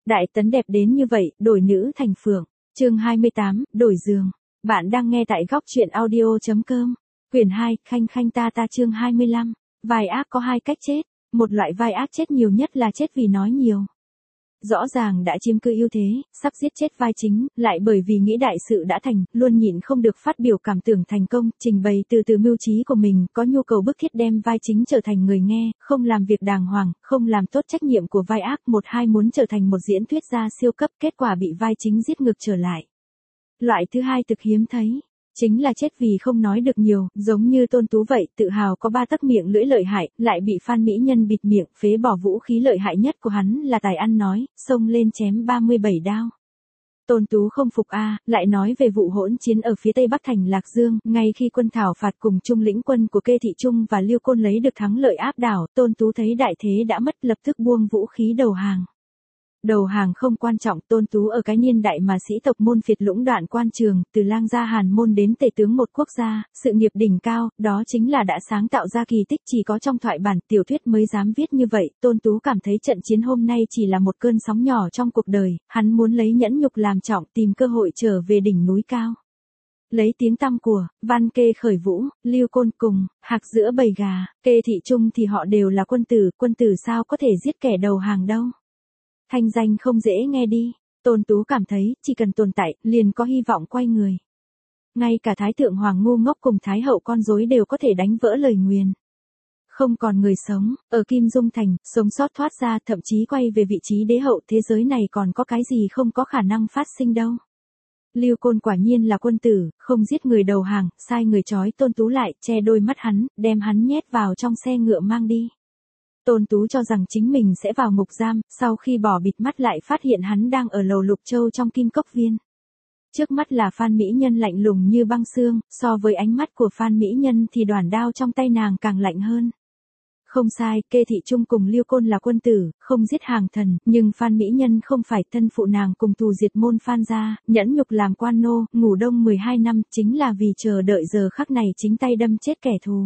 Đại Tấn đẹp đến như vậy, đổi nữ thành phượng. Chương 28, đổi giường. Bạn đang nghe tại góc truyện audio.com. Quyển 2, Khanh Khanh Ta Ta chương 25. Vai ác có hai cách chết. Một loại vai ác chết nhiều nhất là chết vì nói nhiều. Rõ ràng đã chiếm cứ ưu thế, sắp giết chết vai chính, lại bởi vì nghĩ đại sự đã thành, luôn nhịn không được phát biểu cảm tưởng thành công, trình bày từ từ mưu trí của mình, có nhu cầu bức thiết đem vai chính trở thành người nghe, không làm việc đàng hoàng, không làm tốt trách nhiệm của vai ác, một hai muốn trở thành một diễn thuyết gia siêu cấp, kết quả bị vai chính giết ngược trở lại. Loại thứ hai thực hiếm thấy. Chính là chết vì không nói được nhiều, giống như Tôn Tú vậy, tự hào có 3 tấc miệng lưỡi lợi hại, lại bị Phan Mỹ Nhân bịt miệng, phế bỏ vũ khí lợi hại nhất của hắn là tài ăn nói, xông lên chém 37 đao. Tôn Tú không phục lại nói về vụ hỗn chiến ở phía tây bắc thành Lạc Dương, ngay khi quân thảo phạt cùng trung lĩnh quân của Kê Thị Trung và Liêu Côn lấy được thắng lợi áp đảo, Tôn Tú thấy đại thế đã mất, lập tức buông vũ khí đầu hàng. Đầu hàng không quan trọng, Tôn Tú ở cái niên đại mà sĩ tộc môn phiệt lũng đoạn quan trường, từ lang gia Hàn môn đến tể tướng một quốc gia, sự nghiệp đỉnh cao, đó chính là đã sáng tạo ra kỳ tích, chỉ có trong thoại bản tiểu thuyết mới dám viết như vậy. Tôn Tú cảm thấy trận chiến hôm nay chỉ là một cơn sóng nhỏ trong cuộc đời, hắn muốn lấy nhẫn nhục làm trọng, tìm cơ hội trở về đỉnh núi cao. Lấy tiếng tăm của Văn Kê khởi vũ, Liêu Côn cùng hạc giữa bầy gà, Kê Thị Trung thì họ đều là quân tử sao có thể giết kẻ đầu hàng đâu. Thanh danh không dễ nghe đi. Tôn Tú cảm thấy, chỉ cần tồn tại, liền có hy vọng quay người. Ngay cả Thái Thượng Hoàng ngu ngốc cùng Thái Hậu con rối đều có thể đánh vỡ lời nguyền. Không còn người sống, ở Kim Dung Thành, sống sót thoát ra, thậm chí quay về vị trí đế hậu, thế giới này còn có cái gì không có khả năng phát sinh đâu. Liêu Côn quả nhiên là quân tử, không giết người đầu hàng, sai người trói Tôn Tú lại, che đôi mắt hắn, đem hắn nhét vào trong xe ngựa mang đi. Tôn Tú cho rằng chính mình sẽ vào ngục giam, sau khi bỏ bịt mắt lại phát hiện hắn đang ở lầu Lục Châu trong Kim Cốc Viên. Trước mắt là Phan Mỹ Nhân lạnh lùng như băng xương, so với ánh mắt của Phan Mỹ Nhân thì đoản đao trong tay nàng càng lạnh hơn. Không sai, Kê Thị Trung cùng Liêu Côn là quân tử, không giết hàng thần, nhưng Phan Mỹ Nhân không phải, thân phụ nàng cùng tù diệt môn Phan gia, nhẫn nhục làm quan nô, ngủ đông 12 năm, chính là vì chờ đợi giờ khắc này chính tay đâm chết kẻ thù.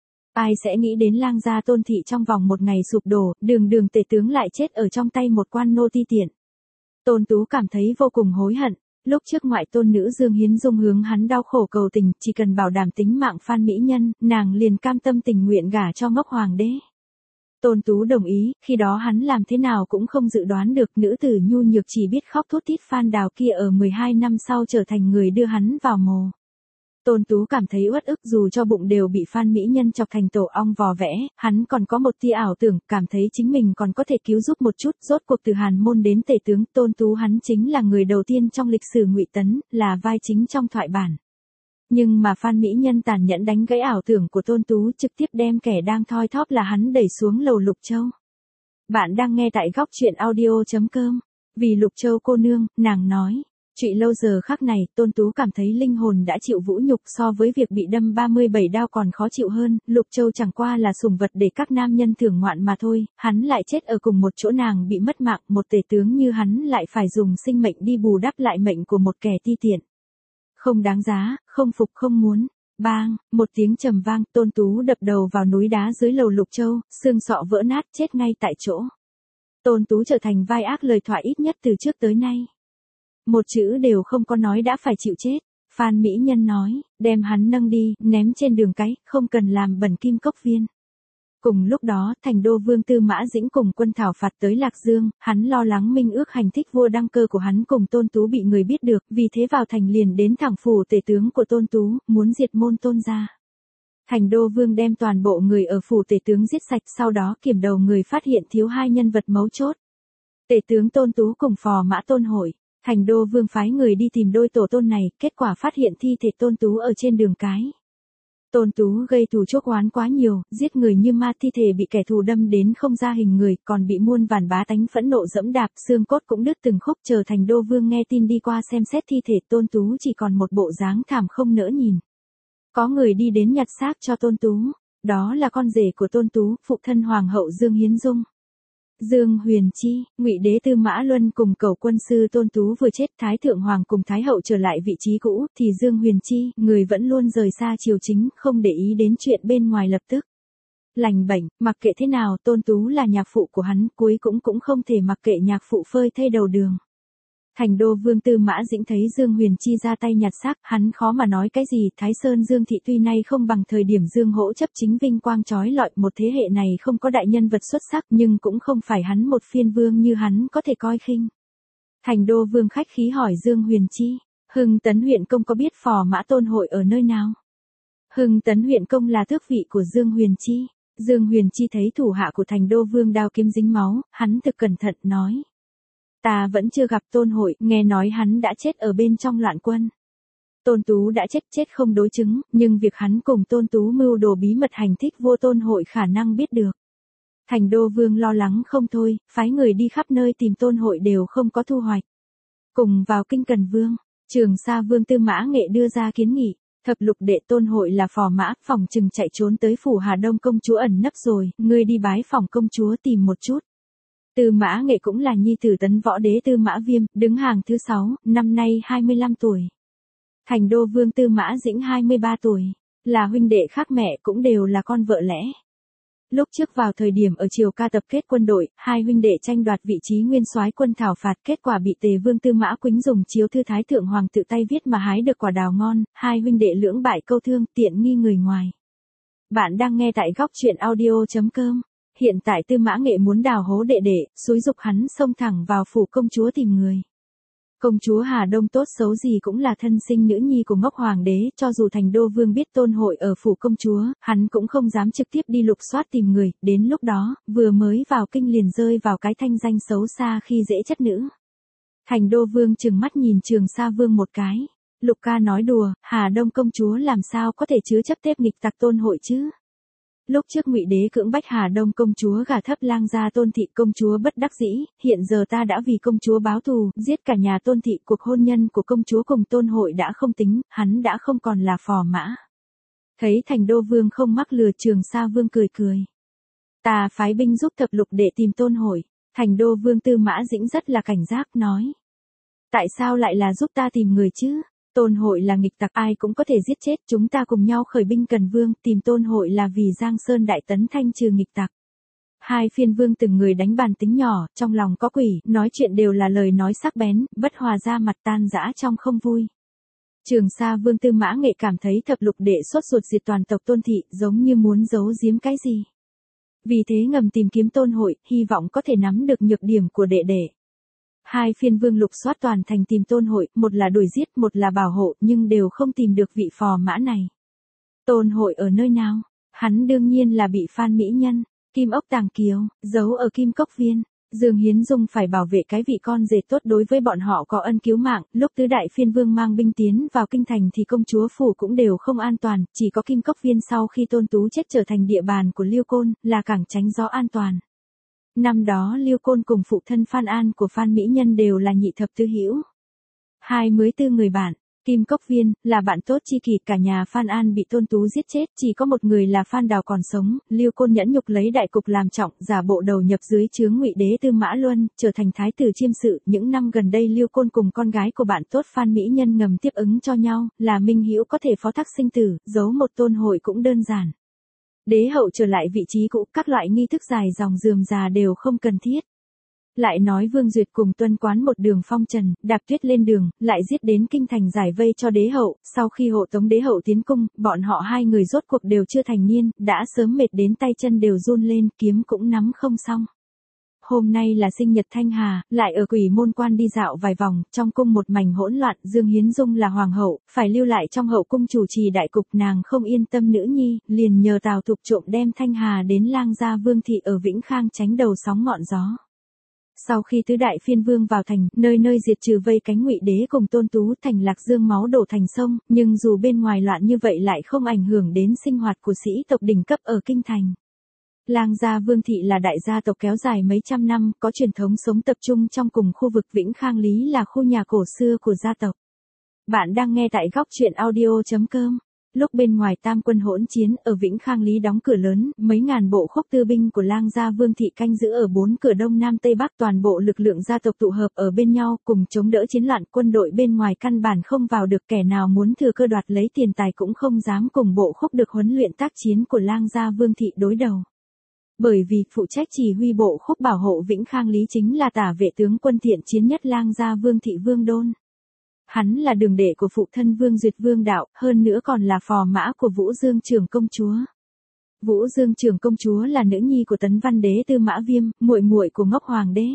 Ai sẽ nghĩ đến lang gia Tôn thị trong vòng một ngày sụp đổ, đường tể tướng lại chết ở trong tay một quan nô ti tiện. Tôn Tú cảm thấy vô cùng hối hận, lúc trước ngoại tôn nữ Dương Hiến Dung hướng hắn đau khổ cầu tình, chỉ cần bảo đảm tính mạng Phan Mỹ Nhân, nàng liền cam tâm tình nguyện gả cho ngốc hoàng đế. Tôn Tú đồng ý, khi đó hắn làm thế nào cũng không dự đoán được, nữ tử nhu nhược chỉ biết khóc thút thít Phan Đào kia ở 12 năm sau trở thành người đưa hắn vào mồ. Tôn Tú cảm thấy uất ức, dù cho bụng đều bị Phan Mỹ Nhân chọc thành tổ ong vò vẽ, hắn còn có một tia ảo tưởng, cảm thấy chính mình còn có thể cứu giúp một chút, rốt cuộc từ Hàn môn đến tể tướng, Tôn Tú hắn chính là người đầu tiên trong lịch sử Ngụy Tấn, là vai chính trong thoại bản. Nhưng mà Phan Mỹ Nhân tàn nhẫn đánh gãy ảo tưởng của Tôn Tú, trực tiếp đem kẻ đang thoi thóp là hắn đẩy xuống lầu Lục Châu. Bạn đang nghe tại góc truyện audio.com. Vì Lục Châu cô nương, nàng nói. Trụy lâu giờ khắc này, Tôn Tú cảm thấy linh hồn đã chịu vũ nhục, so với việc bị đâm 37 đao còn khó chịu hơn, Lục Châu chẳng qua là sủng vật để các nam nhân thưởng ngoạn mà thôi, hắn lại chết ở cùng một chỗ, nàng bị mất mạng, một tể tướng như hắn lại phải dùng sinh mệnh đi bù đắp lại mệnh của một kẻ ti tiện. Không đáng giá, không phục không muốn. Bang, một tiếng trầm vang, Tôn Tú đập đầu vào núi đá dưới lầu Lục Châu, xương sọ vỡ nát, chết ngay tại chỗ. Tôn Tú trở thành vai ác lời thoại ít nhất từ trước tới nay. Một chữ đều không có nói đã phải chịu chết. Phan Mỹ Nhân nói, đem hắn nâng đi, ném trên đường cái, không cần làm bẩn Kim Cốc Viên. Cùng lúc đó, thành đô vương Tư Mã Dĩnh cùng quân thảo phạt tới Lạc Dương, hắn lo lắng minh ước hành thích vua đăng cơ của hắn cùng Tôn Tú bị người biết được, vì thế vào thành liền đến thẳng phủ tể tướng của Tôn Tú, muốn diệt môn Tôn gia. Thành đô vương đem toàn bộ người ở phủ tể tướng giết sạch, sau đó kiểm đầu người phát hiện thiếu 2 nhân vật mấu chốt. Tể tướng Tôn Tú cùng phò mã Tôn Hội. Thành đô vương phái người đi tìm đôi tổ tôn này, kết quả phát hiện thi thể Tôn Tú ở trên đường cái. Tôn Tú gây thù chuốc oán quá nhiều, giết người như ma, thi thể bị kẻ thù đâm đến không ra hình người, còn bị muôn vàn bá tánh phẫn nộ dẫm đạp, xương cốt cũng đứt từng khúc. Chờ thành đô vương nghe tin đi qua xem xét thi thể, Tôn Tú chỉ còn một bộ dáng thảm không nỡ nhìn. Có người đi đến nhặt xác cho Tôn Tú, đó là con rể của Tôn Tú, phụ thân hoàng hậu Dương Hiến Dung. Dương Huyền Chi, Ngụy đế Tư Mã Luân cùng Cẩu quân sư Tôn Tú vừa chết, Thái Thượng Hoàng cùng Thái Hậu trở lại vị trí cũ, thì Dương Huyền Chi, người vẫn luôn rời xa triều chính, không để ý đến chuyện bên ngoài lập tức Lành bệnh, mặc kệ thế nào, Tôn Tú là nhạc phụ của hắn, cuối cũng không thể mặc kệ nhạc phụ phơi thây đầu đường. Thành đô vương Tư Mã Dĩnh thấy Dương Huyền Chi ra tay nhặt xác, hắn khó mà nói cái gì, Thái Sơn Dương thị tuy nay không bằng thời điểm Dương Hỗ chấp chính vinh quang chói lọi, một thế hệ này không có đại nhân vật xuất sắc, nhưng cũng không phải hắn một phiên vương như hắn có thể coi khinh. Thành đô vương khách khí hỏi Dương Huyền Chi, Hưng Tấn huyện công có biết phò mã Tôn hội ở nơi nào? Hưng Tấn huyện công là tước vị của Dương Huyền Chi. Dương Huyền Chi thấy thủ hạ của Thành đô vương đao kiếm dính máu, hắn thực cẩn thận nói. Ta vẫn chưa gặp Tôn hội, nghe nói hắn đã chết ở bên trong loạn quân. Tôn Tú đã chết không đối chứng, nhưng việc hắn cùng Tôn Tú mưu đồ bí mật hành thích vua Tôn hội khả năng biết được. Thành đô vương lo lắng không thôi, phái người đi khắp nơi tìm Tôn hội đều không có thu hoạch. Cùng vào kinh Cần Vương, Trường Sa Vương Tư Mã Nghệ đưa ra kiến nghị, thập lục đệ Tôn hội là phò mã, phòng chừng chạy trốn tới phủ Hà Đông công chúa ẩn nấp rồi, ngươi đi bái phòng công chúa tìm một chút. Tư Mã Nghệ cũng là nhi tử Tấn Võ Đế Tư Mã Viêm, đứng hàng thứ 6, năm nay 25 tuổi. Thành đô vương Tư Mã Dĩnh 23 tuổi, là huynh đệ khác mẹ cũng đều là con vợ lẽ. Lúc trước vào thời điểm ở Triều Ca tập kết quân đội, hai huynh đệ tranh đoạt vị trí nguyên soái quân thảo phạt, kết quả bị Tề Vương Tư Mã Quýnh dùng chiếu thư Thái Thượng Hoàng tự tay viết mà hái được quả đào ngon, hai huynh đệ lưỡng bại câu thương, tiện nghi người ngoài. Bạn đang nghe tại góc truyện audio.com. Hiện tại Tư Mã Nghệ muốn đào hố đệ đệ, xúi dục hắn xông thẳng vào phủ công chúa tìm người. Công chúa Hà Đông tốt xấu gì cũng là thân sinh nữ nhi của Ngốc Hoàng đế, cho dù Thành đô vương biết Tôn hội ở phủ công chúa, hắn cũng không dám trực tiếp đi lục soát tìm người, đến lúc đó, vừa mới vào kinh liền rơi vào cái thanh danh xấu xa khi dễ chất nữ. Thành đô vương trừng mắt nhìn Trường Sa Vương một cái. Lục ca nói đùa, Hà Đông công chúa làm sao có thể chứa chấp tiếp nghịch tặc Tôn hội chứ? Lúc trước Ngụy đế cưỡng bách Hà Đông công chúa gả thấp lang gia Tôn thị, công chúa bất đắc dĩ, hiện giờ ta đã vì công chúa báo thù, giết cả nhà Tôn thị, cuộc hôn nhân của công chúa cùng Tôn hội đã không tính, hắn đã không còn là phò mã. Thấy Thành đô vương không mắc lừa, Trường Sa Vương cười cười. Ta phái binh giúp thập lục để tìm Tôn hội. Thành đô vương Tư Mã Dĩnh rất là cảnh giác nói. Tại sao lại là giúp ta tìm người chứ? Tôn hội là nghịch tặc, ai cũng có thể giết chết, chúng ta cùng nhau khởi binh Cần Vương, tìm Tôn hội là vì Giang Sơn đại tấn thanh trừ nghịch tặc. Hai phiên vương từng người đánh bàn tính nhỏ, trong lòng có quỷ, nói chuyện đều là lời nói sắc bén, bất hòa ra mặt, tan rã trong không vui. Trường Sa Vương Tư Mã Nghệ cảm thấy thập lục đệ sốt ruột diệt toàn tộc Tôn thị, giống như muốn giấu giếm cái gì. Vì thế ngầm tìm kiếm Tôn hội, hy vọng có thể nắm được nhược điểm của đệ đệ. Hai phiên vương lục soát toàn thành tìm Tôn hội, một là đuổi giết, một là bảo hộ, nhưng đều không tìm được vị phò mã này. Tôn hội ở nơi nào? Hắn đương nhiên là bị Phan Mỹ Nhân, Kim Ốc Tàng Kiều, giấu ở Kim Cốc Viên. Dương Hiến Dung phải bảo vệ cái vị con rể tốt, đối với bọn họ có ân cứu mạng, lúc tứ đại phiên vương mang binh tiến vào kinh thành thì công chúa phủ cũng đều không an toàn, chỉ có Kim Cốc Viên sau khi Tôn Tú chết trở thành địa bàn của Liêu Côn, là cảng tránh gió an toàn. Năm đó Liêu Côn cùng phụ thân Phan An của Phan Mỹ Nhân đều là nhị thập tứ hữu. 24 người bạn, Kim Cốc Viên, là bạn tốt chi kỷ, cả nhà Phan An bị Tôn Tú giết chết, chỉ có một người là Phan Đào còn sống, Liêu Côn nhẫn nhục lấy đại cục làm trọng, giả bộ đầu nhập dưới trướng Ngụy đế Tư Mã Luân, trở thành thái tử chiêm sự, những năm gần đây Liêu Côn cùng con gái của bạn tốt Phan Mỹ Nhân ngầm tiếp ứng cho nhau, là minh hữu có thể phó thác sinh tử, giấu một Tôn hội cũng đơn giản. Đế hậu trở lại vị trí cũ, các loại nghi thức dài dòng rườm rà đều không cần thiết. Lại nói Vương Duyệt cùng Tuân Quán một đường phong trần, đạp tuyết lên đường, lại giết đến kinh thành giải vây cho đế hậu, sau khi hộ tống đế hậu tiến cung, bọn họ hai người rốt cuộc đều chưa thành niên, đã sớm mệt đến tay chân đều run lên, kiếm cũng nắm không xong. Hôm nay là sinh nhật Thanh Hà, lại ở Quỷ Môn Quan đi dạo vài vòng, trong cung một mảnh hỗn loạn, Dương Hiến Dung là hoàng hậu, phải lưu lại trong hậu cung chủ trì đại cục, nàng không yên tâm nữ nhi, liền nhờ Tào Thục trộm đem Thanh Hà đến lang gia Vương thị ở Vĩnh Khang tránh đầu sóng ngọn gió. Sau khi tứ đại phiên vương vào thành, nơi nơi diệt trừ vây cánh Ngụy đế cùng Tôn Tú, thành Lạc Dương máu đổ thành sông, nhưng dù bên ngoài loạn như vậy lại không ảnh hưởng đến sinh hoạt của sĩ tộc đỉnh cấp ở kinh thành. Lang gia Vương thị là đại gia tộc kéo dài mấy trăm năm, có truyền thống sống tập trung trong cùng khu vực. Vĩnh Khang Lý là khu nhà cổ xưa của gia tộc. Bạn đang nghe tại góc truyện audio.com. Lúc bên ngoài tam quân hỗn chiến ở Vĩnh Khang Lý đóng cửa lớn, mấy ngàn bộ khúc tư binh của Lang gia Vương thị canh giữ ở 4 cửa đông nam tây bắc, toàn bộ lực lượng gia tộc tụ hợp ở bên nhau cùng chống đỡ chiến loạn, quân đội bên ngoài căn bản không vào được, kẻ nào muốn thừa cơ đoạt lấy tiền tài cũng không dám cùng bộ khúc được huấn luyện tác chiến của Lang gia Vương thị đối đầu. Bởi vì phụ trách chỉ huy bộ khúc bảo hộ Vĩnh Khang Lý chính là tả vệ tướng quân thiện chiến nhất Lang gia Vương thị Vương Đôn. Hắn là đường đệ của phụ thân Vương Duyệt Vương Đạo, hơn nữa còn là phò mã của Vũ Dương Trưởng công chúa. Vũ Dương Trưởng công chúa là nữ nhi của Tấn Văn đế Tư Mã Viêm, muội muội của Ngốc Hoàng đế.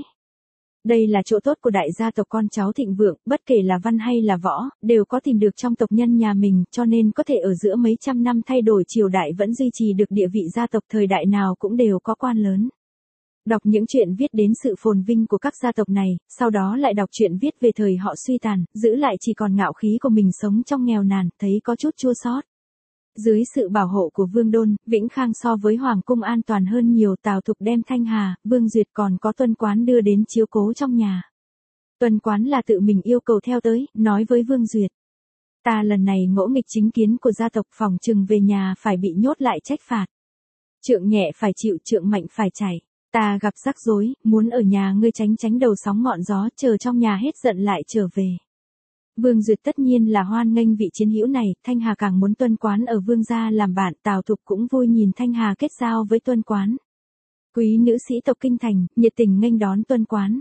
Đây là chỗ tốt của đại gia tộc con cháu thịnh vượng, bất kể là văn hay là võ, đều có tìm được trong tộc nhân nhà mình, cho nên có thể ở giữa mấy trăm năm thay đổi triều đại vẫn duy trì được địa vị gia tộc, thời đại nào cũng đều có quan lớn. Đọc những chuyện viết đến sự phồn vinh của các gia tộc này, sau đó lại đọc chuyện viết về thời họ suy tàn, giữ lại chỉ còn ngạo khí của mình sống trong nghèo nàn, thấy có chút chua xót. Dưới sự bảo hộ của Vương Đôn, Vĩnh Khang so với Hoàng cung an toàn hơn nhiều. Tào Thục đem Thanh Hà, Vương Duyệt còn có Tuân Quán đưa đến chiếu cố trong nhà. Tuân Quán là tự mình yêu cầu theo tới, nói với Vương Duyệt. Ta lần này ngỗ nghịch chính kiến của gia tộc, phòng chừng về nhà phải bị nhốt lại trách phạt. Trượng nhẹ phải chịu, trượng mạnh phải chảy. Ta gặp rắc rối, muốn ở nhà ngươi tránh tránh đầu sóng ngọn gió, chờ trong nhà hết giận lại trở về. Vương Duyệt tất nhiên là hoan nghênh vị chiến hữu này, Thanh Hà càng muốn Tuân Quán ở Vương gia làm bạn, Tào Thục cũng vui nhìn Thanh Hà kết giao với Tuân Quán. Quý nữ sĩ tộc kinh thành, nhiệt tình nghênh đón Tuân Quán.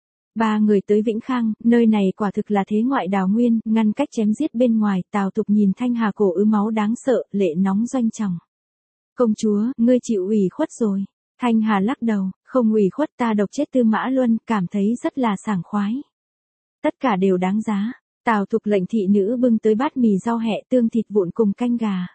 Ba người tới Vĩnh Khang, nơi này quả thực là thế ngoại đào nguyên, ngăn cách chém giết bên ngoài, Tào Thục nhìn Thanh Hà cổ ứ máu đáng sợ, lệ nóng doanh tròng. Công chúa, ngươi chịu ủy khuất rồi. Thanh Hà lắc đầu, không ủy khuất, ta độc chết Tư Mã Luân, cảm thấy rất là sảng khoái. Tất cả đều đáng giá. Tào Thục lệnh thị nữ bưng tới bát mì rau hẹ tương thịt vụn cùng canh gà.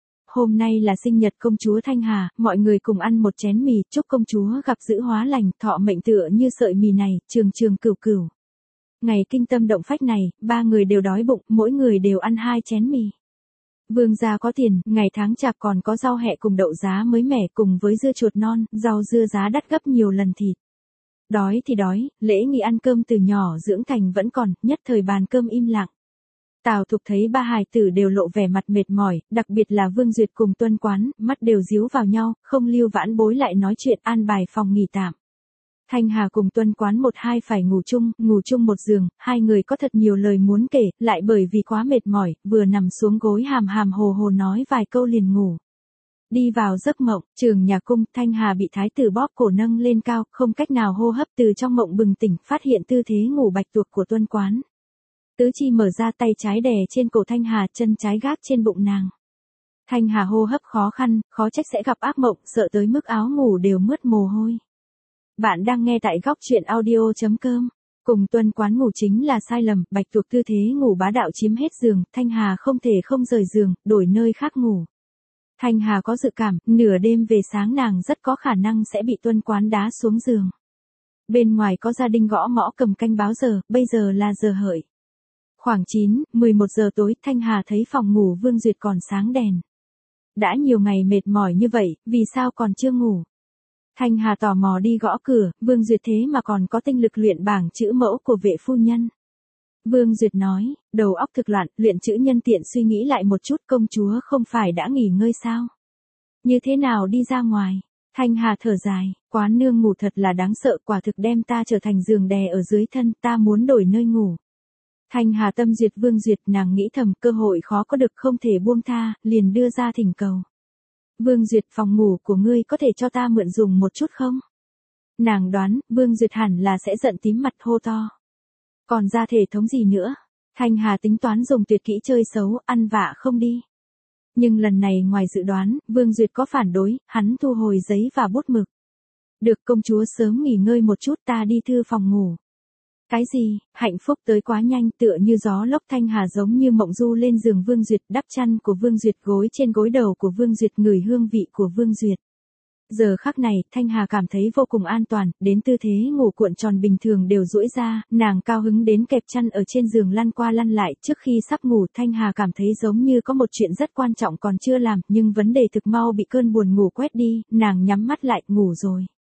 Hôm nay là sinh nhật công chúa Thanh Hà, mọi người cùng ăn một chén mì, chúc công chúa gặp dữ hóa lành, thọ mệnh tựa như sợi mì này, trường trường cửu cửu. Ngày kinh tâm động phách này, ba người đều đói bụng, mỗi người đều ăn 2 chén mì. Vương gia có tiền, ngày tháng chạp còn có rau hẹ cùng đậu giá mới mẻ cùng với dưa chuột non, rau dưa giá đắt gấp nhiều lần thịt. Đói thì đói, lễ nghi ăn cơm từ nhỏ dưỡng thành vẫn còn, nhất thời bàn cơm im lặng. Tào Thục thấy ba hài tử đều lộ vẻ mặt mệt mỏi, đặc biệt là Vương Duyệt cùng Tuân Quán, mắt đều díu vào nhau, không lưu vãn bối lại nói chuyện an bài phòng nghỉ tạm. Thanh Hà cùng Tuân Quán một hai phải ngủ chung một giường, hai người có thật nhiều lời muốn kể, lại bởi vì quá mệt mỏi, vừa nằm xuống gối hàm hàm hồ hồ nói vài câu liền ngủ. Đi vào giấc mộng, Trường Nhà Cung, Thanh Hà bị thái tử bóp cổ nâng lên cao, không cách nào hô hấp, từ trong mộng bừng tỉnh, phát hiện tư thế ngủ bạch tuộc của Tuân Quán. Tứ chi mở ra, tay trái đè trên cổ Thanh Hà, chân trái gác trên bụng nàng. Thanh Hà hô hấp khó khăn, khó trách sẽ gặp ác mộng, sợ tới mức áo ngủ đều mướt mồ hôi. Bạn đang nghe tại góc truyện audio.com. Cùng Tuân Quán ngủ chính là sai lầm, bạch tuộc tư thế ngủ bá đạo chiếm hết giường, Thanh Hà không thể không rời giường, đổi nơi khác ngủ. Thanh Hà có dự cảm, nửa đêm về sáng nàng rất có khả năng sẽ bị Tuân Quán đá xuống giường. Bên ngoài có gia đình gõ mõ cầm canh báo giờ, bây giờ là giờ hợi. Khoảng 9-11 giờ tối, Thanh Hà thấy phòng ngủ Vương Duyệt còn sáng đèn. Đã nhiều ngày mệt mỏi như vậy, vì sao còn chưa ngủ? Thanh Hà tò mò đi gõ cửa, Vương Duyệt thế mà còn có tinh lực luyện bảng chữ mẫu của vệ phu nhân. Vương Duyệt nói, đầu óc thực loạn, luyện chữ nhân tiện suy nghĩ lại một chút, công chúa không phải đã nghỉ ngơi sao? Như thế nào đi ra ngoài? Thanh Hà thở dài, Quán nương ngủ thật là đáng sợ, quả thực đem ta trở thành giường đè ở dưới thân, ta muốn đổi nơi ngủ. Thanh Hà tâm duyệt Vương Duyệt, nàng nghĩ thầm cơ hội khó có được không thể buông tha, liền đưa ra thỉnh cầu. Vương Duyệt, phòng ngủ của ngươi có thể cho ta mượn dùng một chút không? Nàng đoán, Vương Duyệt hẳn là sẽ giận tím mặt hô to. Còn ra thể thống gì nữa? Thanh Hà tính toán dùng tuyệt kỹ chơi xấu, ăn vạ không đi. Nhưng lần này ngoài dự đoán, Vương Duyệt có phản đối, hắn thu hồi giấy và bút mực. Được, công chúa sớm nghỉ ngơi một chút, ta đi thư phòng ngủ. Cái gì, hạnh phúc tới quá nhanh, tựa như gió lốc. Thanh Hà giống như mộng du lên giường Vương Duyệt, đắp chăn của Vương Duyệt, gối trên gối đầu của Vương Duyệt, ngửi hương vị của Vương Duyệt. Giờ khắc này, Thanh Hà cảm thấy vô cùng an toàn, đến tư thế ngủ cuộn tròn bình thường đều duỗi ra, nàng cao hứng đến kẹp chăn ở trên giường lăn qua lăn lại. Trước khi sắp ngủ, Thanh Hà cảm thấy giống như có một chuyện rất quan trọng còn chưa làm, nhưng vấn đề thực mau bị cơn buồn ngủ quét đi, nàng nhắm mắt lại, ngủ rồi.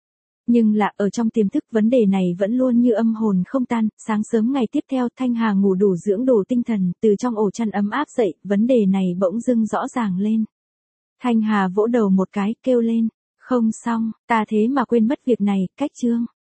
Nhưng là ở trong tiềm thức vấn đề này vẫn luôn như âm hồn không tan, sáng sớm ngày tiếp theo Thanh Hà ngủ đủ dưỡng đủ tinh thần, từ trong ổ chăn ấm áp dậy, vấn đề này bỗng dưng rõ ràng lên. Thanh Hà vỗ đầu một cái, kêu lên, không xong, ta thế mà quên mất việc này, cách chương.